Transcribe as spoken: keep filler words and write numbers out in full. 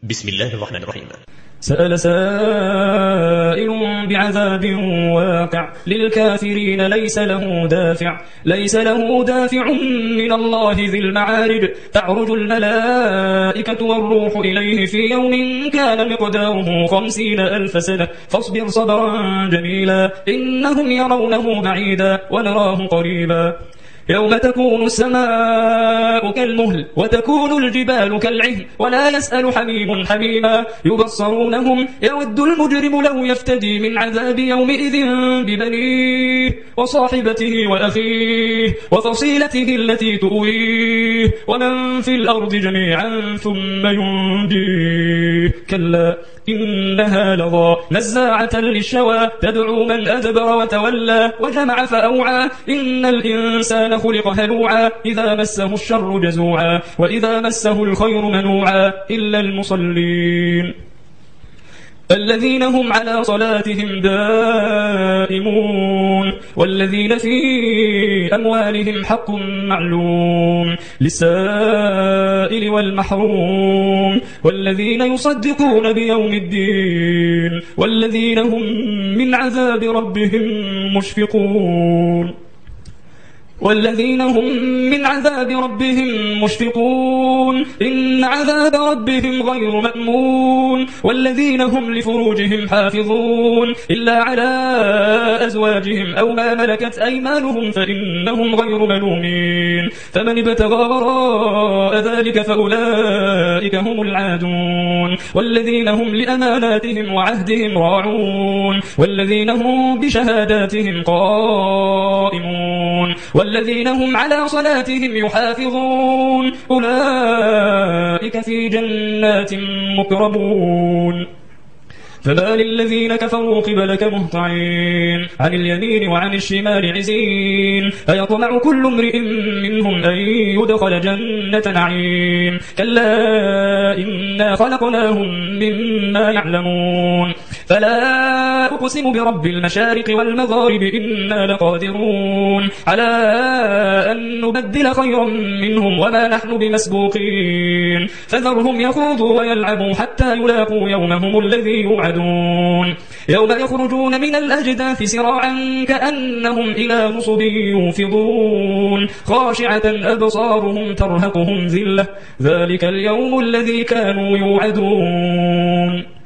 بسم الله الرحمن الرحيم. سأل سائل بعذاب واقع للكافرين ليس له دافع ليس له دافع من الله ذي المعارج تعرج الملائكة والروح إليه في يوم كان مقداره خمسين ألف سنة فاصبر صبرا جميلا إنهم يرونه بعيدا ونراه قريبا يوم تكون السماء كالمهل وتكون الجبال كالعهن ولا يسأل حميم حميما يبصرونهم يود المجرم لو يفتدي من عذاب يومئذ ببنيه وصاحبته وأخيه وفصيلته التي تؤويه ومن في الأرض جميعا ثم ينجيه كلا إنها لظى نزاعة للشوى تدعو من أدبر وتولى وجمع فأوعى إن الإنسان خلق هلوعا إذا مسه الشر جزوعا وإذا مسه الخير منوعا إلا المصلين الذين هم على صلاتهم دائمون والذين في أموالهم حق معلوم للسائل والمحروم والذين يصدقون بيوم الدين والذين هم من عذاب ربهم مشفقون والذين هم من عذاب ربهم مشفقون إن عذاب ربهم غير مأمون والذين هم لفروجهم حافظون إلا على أزواجهم أو ما ملكت أيمانهم فإنهم غير ملومين فمن ابتغى وراء ذلك فأولئك هم العادون والذين هم لأماناتهم وعهدهم راعون والذين هم بشهاداتهم قائمون والذين هم على صلاتهم يحافظون أولئك في جنات مكرمون فما للذين كفروا قبلك مهطعين عن اليمين وعن الشمال عزين أيطمع كل امرئ منهم أن يدخل جنة نعيم كلا إنا خلقناهم مما يعلمون فلا أقسم برب المشارق والمغارب إنا لقادرون على أن نبدل خيرا منهم وما نحن بمسبوقين فذرهم يخوضوا ويلعبوا حتى يلاقوا يومهم الذي يوعدون يوم يخرجون من الأجداث سراعا كأنهم إلى نصب يوفضون خاشعة أبصارهم ترهقهم ذلة ذلك اليوم الذي كانوا يوعدون